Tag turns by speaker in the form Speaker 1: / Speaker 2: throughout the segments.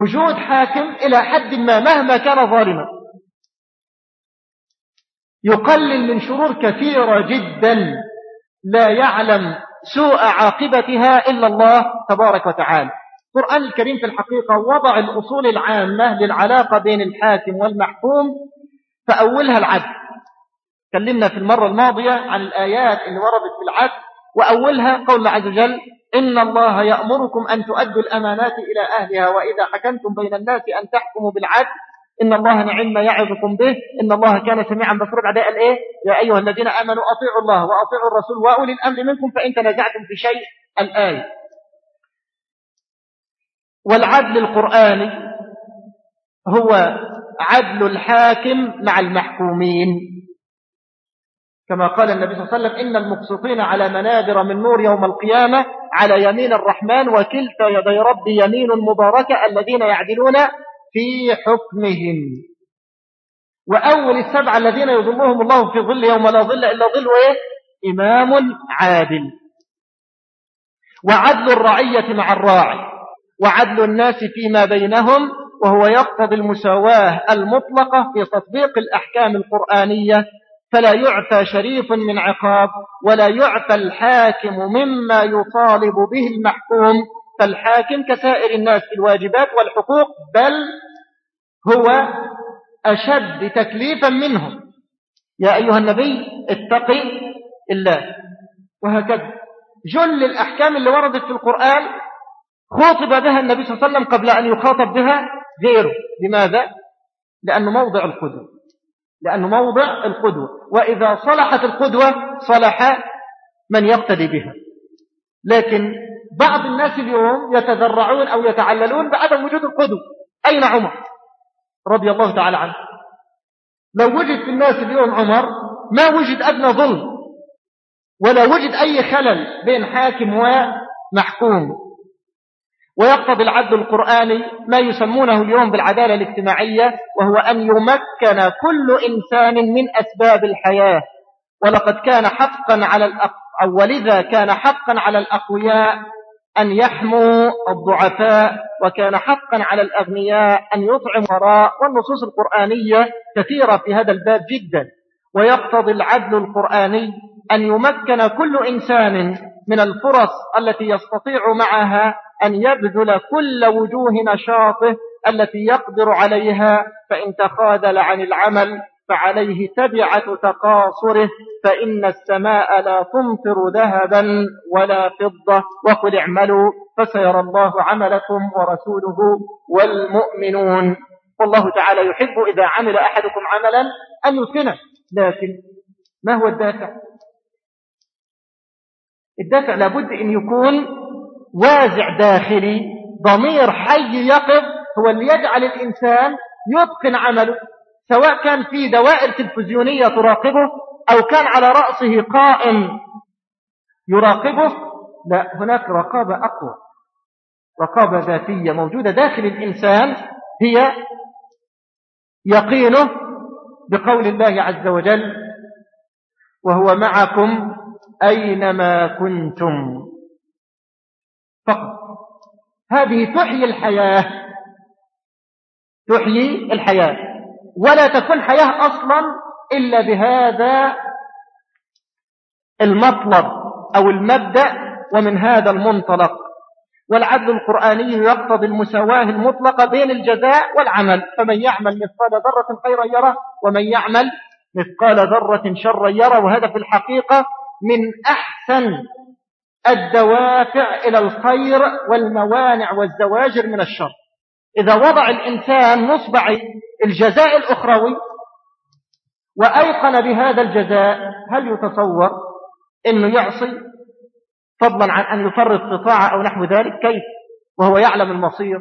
Speaker 1: وجود حاكم إلى حد ما مهما كان ظالما يقلل من شرور كثيرة جدا لا يعلم سوء عاقبتها إلا الله تبارك وتعالى. القرآن الكريم في الحقيقة وضع الأصول العامة للعلاقة بين الحاكم والمحكوم، فأولها العدل. تكلمنا في المرة الماضية عن الآيات اللي وردت في العدل، وأولها قول الله عز وجل: إن الله يأمركم أن تؤدوا الأمانات إلى أهلها وإذا حكمتم بين الناس أن تحكموا بالعدل إن الله نعم ما يعظكم به إن الله كان سميعا بصيرا. بعد قال إيه؟ يا أيها الذين آمنوا أطيعوا الله وأطيعوا الرسول وأولي الأمر منكم فإن تنازعتم في شيء، الآية. والعدل القرآني هو عدل الحاكم مع المحكومين، كما قال النبي صلى الله عليه وسلم: إن المقسطين على منابر من نور يوم القيامة على يمين الرحمن وكلتا يدي ربي يمين مباركة الذين يعدلون في حكمهم. وأول السبعة الذين يظلهم الله في ظل يوم لا ظل إلا ظل إمام عادل. وعدل الرعية مع الراعي وعدل الناس فيما بينهم، وهو يقتضي المساواة المطلقة في تطبيق الأحكام القرآنية، فلا يعفى شريف من عقاب ولا يعفى الحاكم مما يطالب به المحكوم، فالحاكم كسائر الناس في الواجبات والحقوق، بل هو أشد تكليفا منهم. يا أيها النبي اتق الله. وهكذا جل الأحكام اللي وردت في القرآن خاطب بها النبي صلى الله عليه وسلم قبل أن يخاطب بها غيره. لماذا؟ لأنه موضع القدوة، وإذا صلحت القدوة صلح من يقتدي بها. لكن بعض الناس اليوم يتذرعون أو يتعللون بعدم وجود القدوة. أين عمر رضي الله تعالى عنه؟ لو وجد في الناس اليوم عمر ما وجد أدنى ظلم ولا وجد أي خلل بين حاكم ومحكوم. ويقتضي العدل القرآني ما يسمونه اليوم بالعدالة الاجتماعية، وهو أن يمكن كل إنسان من أسباب الحياة. ولذا كان حقا على الأقوياء أن يحموا الضعفاء، وكان حقا على الأغنياء أن يطعموا الفقراء. والنصوص القرآنية كثيرة في هذا الباب جدا. ويقتضي العدل القرآني أن يمكن كل إنسان من الفرص التي يستطيع معها أن يبذل كل وجوه نشاطه التي يقدر عليها، فإن تخاذل عن العمل فعليه تبعة تقاصره، فإن السماء لا تمطر ذهبا ولا فضة، وقل اعملوا فسيرى الله عملكم ورسوله والمؤمنون. والله تعالى يحب إذا عمل أحدكم عملا أن يتقنه. لكن ما هو الدافع؟ الدافع لابد أن يكون وازع داخلي، ضمير حي يقظ هو اللي يجعل الإنسان يتقن عمله، سواء كان في دوائر تلفزيونية تراقبه أو كان على رأسه قائم يراقبه. لا، هناك رقابة أقوى، رقابة ذاتية موجودة داخل الإنسان، هي يقينه بقول الله عز وجل: وهو معكم أينما كنتم. فقط هذه تحيي الحياة، ولا تكون حياة أصلا إلا بهذا المطلب أو المبدأ ومن هذا المنطلق. والعدل القرآني يقتضي المساواة المطلقة بين الجزاء والعمل، فمن يعمل مثقال ذرة خيرا يره ومن يعمل مثقال ذرة شرا يره. وهذا في الحقيقة من أحسن الدوافع إلى الخير والموانع والزواجر من الشر. إذا وضع الإنسان نصب الجزاء الأخروي وأيقن بهذا الجزاء، هل يتصور أنه يعصي فضلا عن أن يفرط في طاعة أو نحو ذلك؟ كيف وهو يعلم المصير؟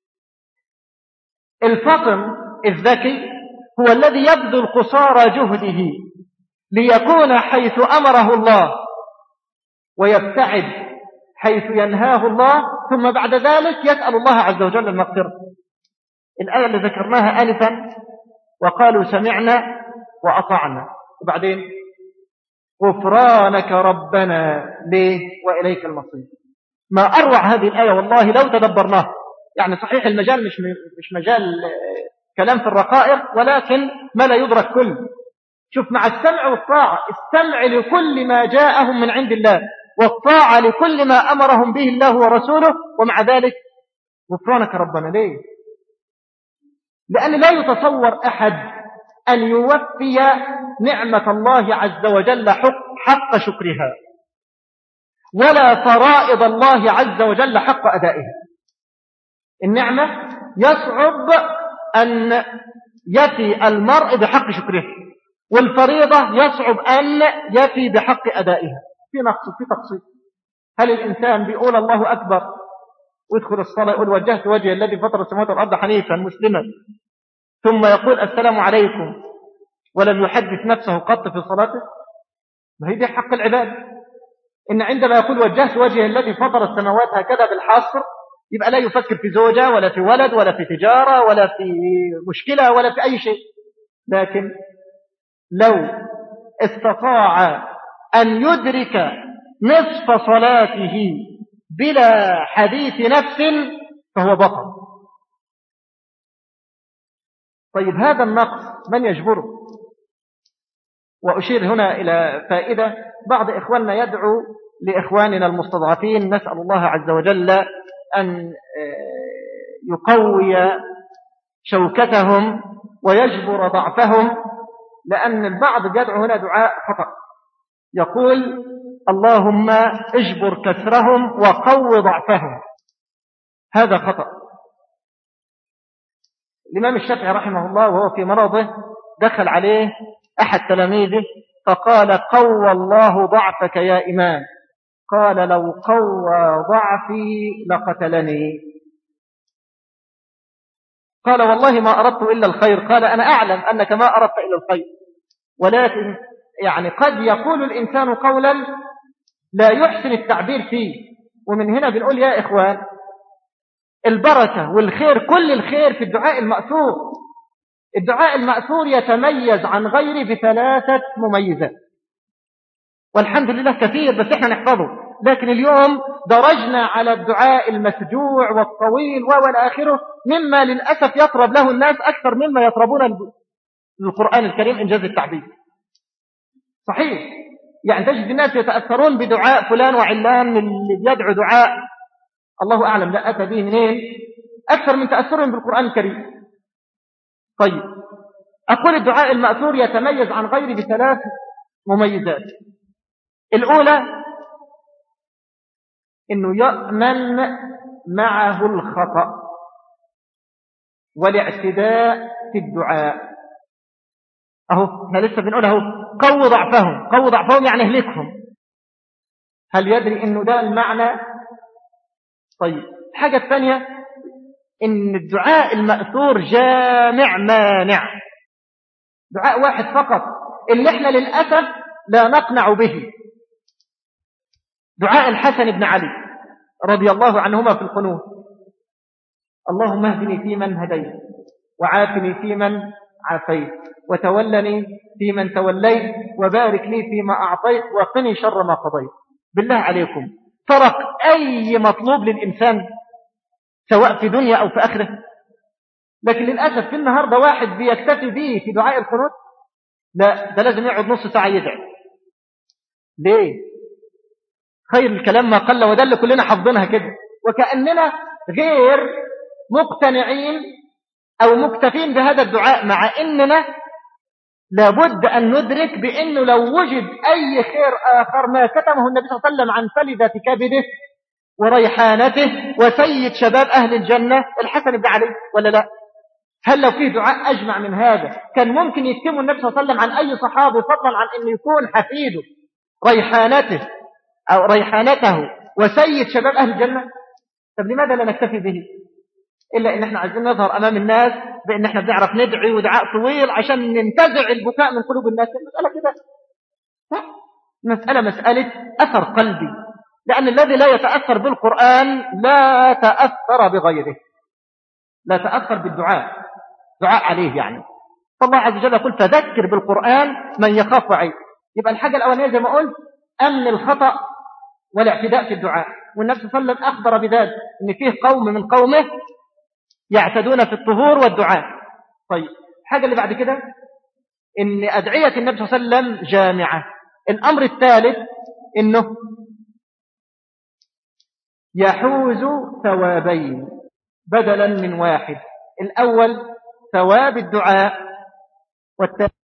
Speaker 1: الفطن الذكي هو الذي يبذل قصارى جهده ليكون حيث أمره الله ويبتعد حيث ينهاه الله، ثم بعد ذلك يسأل الله عز وجل المغفرة. الآية اللي ذكرناها آنفا: وقالوا سمعنا وأطعنا، وبعدين غفرانك ربنا ليه وإليك المصير. ما أروع هذه الآية والله لو تدبرناها. يعني صحيح المجال مش مجال كلام في الرقائق، ولكن ما لا يدرك كله. شوف، مع السمع والطاعة، السمع لكل ما جاءهم من عند الله، والطاعة لكل ما أمرهم به الله ورسوله، ومع ذلك غفرانك ربنا. ليه؟ لأن لا يتصور أحد أن يوفي نعمة الله عز وجل حق شكرها، ولا فرائض الله عز وجل حق أدائها. النعمة يصعب أن يفي المرء بحق شكره، والفريضة يصعب أن يفي بحق أدائها. في نقص، في تقصير. هل الإنسان بيقول الله أكبر ويدخل الصلاة يقول وجهت وجهي الذي فطر السماوات والأرض حنيفا مسلما، ثم يقول السلام عليكم ولم يحدث نفسه قط في صلاته؟ ما هي دي حق العباد. إن عندما يقول وجهت وجهي الذي فطر السماوات هكذا بالحصر، يبقى لا يفكر في زوجة ولا في ولد ولا في تجارة ولا في مشكلة ولا في أي شيء. لكن لو استطاع أن يدرك نصف صلاته بلا حديث نفس فهو بطل. طيب هذا النقص من يجبره؟ وأشير هنا إلى فائدة. بعض إخواننا يدعو لإخواننا المستضعفين، نسأل الله عز وجل أن يقوي شوكتهم ويجبر ضعفهم، لأن البعض يدعو هنا دعاء خطأ، يقول اللهم اجبر كسرهم وقو ضعفهم. هذا خطأ. الإمام الشافعي رحمه الله وهو في مرضه دخل عليه أحد تلاميذه فقال قوى الله ضعفك يا إمام. قال لو قوى ضعفي لقتلني. قال والله ما أردت إلا الخير. قال أنا أعلم أنك ما أردت إلا الخير، ولكن يعني قد يقول الإنسان قولا لا يحسن التعبير فيه. ومن هنا بنقول يا إخوان البركة والخير، كل الخير في الدعاء المأثور. الدعاء المأثور يتميز عن غيره بثلاثة مميزات، والحمد لله كثير بس احنا نحفظه. لكن اليوم درجنا على الدعاء المسجوع والطويل وإلى آخره، مما للأسف يطرب له الناس أكثر مما يطربون القرآن الكريم إنجاز التعبير. صحيح، يعني تجد الناس يتأثرون بدعاء فلان وعلان اللي بيدعو دعاء الله أعلم لا أتى به منين أكثر من تأثرهم بالقرآن الكريم. طيب أقول الدعاء المأثور يتميز عن غيره بثلاث مميزات. الأولى إنه يأمن معه الخطأ والاعتداء في الدعاء. أهو احنا لسه بنقول أهو قووا ضعفهم. قووا ضعفهم يعني اهلكهم. هل يدري إنه ده المعنى؟ طيب الحاجة الثانية إن الدعاء المأثور جامع مانع. دعاء واحد فقط اللي احنا للأسف لا نقنع به، دعاء الحسن بن علي رضي الله عنهما في القنوت: اللهم اهدني فيمن هديت، وعافني فيمن عافيت، وتولني فيمن توليت، وبارك لي فيما أعطيت، وقني شر ما قضيت. بالله عليكم ترك أي مطلوب للإنسان سواء في دنيا أو في آخرة؟ لكن للأسف في النهاردة واحد بيكتفي به في دعاء القنوت، لا ده لازم يقعد نص ساعة يدعي. ليه؟ خير الكلام ما قل ودل، كلنا حافظينها كده، وكأننا غير مقتنعين أو مكتفين بهذا الدعاء، مع إننا لابد أن ندرك بأنه لو وجد أي خير آخر ما كتمه النبي صلى الله عليه وسلم عن فلذة كبده وريحانته وسيد شباب أهل الجنة الحسن بن علي، ولا لا؟ هل لو فيه دعاء أجمع من هذا كان ممكن يكتمه النبي صلى الله عليه وسلم عن أي صحابي، فضلا عن أن يكون حفيده ريحانته أو ريحانته وسيد شباب أهل الجنة؟ طب لماذا لا نكتفي به؟ إلا إن احنا عايزين نظهر أمام الناس بأن احنا بنعرف ندعي ودعاء طويل عشان ننتزع البكاء من قلوب الناس. المسألة كده مسألة أثر قلبي، لأن الذي لا يتأثر بالقرآن لا تأثر بغيره، لا تأثر بالدعاء، دعاء عليه يعني. فالله عز وجل يقول فذكر بالقرآن من يخاف وعيد. يبقى الحاجة الأولانية زي ما قلت أمن الخطأ والاعتداء في الدعاء، والنبي صلى الله عليه وسلم أخبر بذلك إن فيه قوم من قومه يعتدون في الطهور والدعاء. طيب الحاجة اللي بعد كده إن أدعية النبي صلى الله عليه وسلم جامعة. الأمر الثالث إنه يحوز ثوابين بدلا من واحد. الأول ثواب الدعاء، والثاني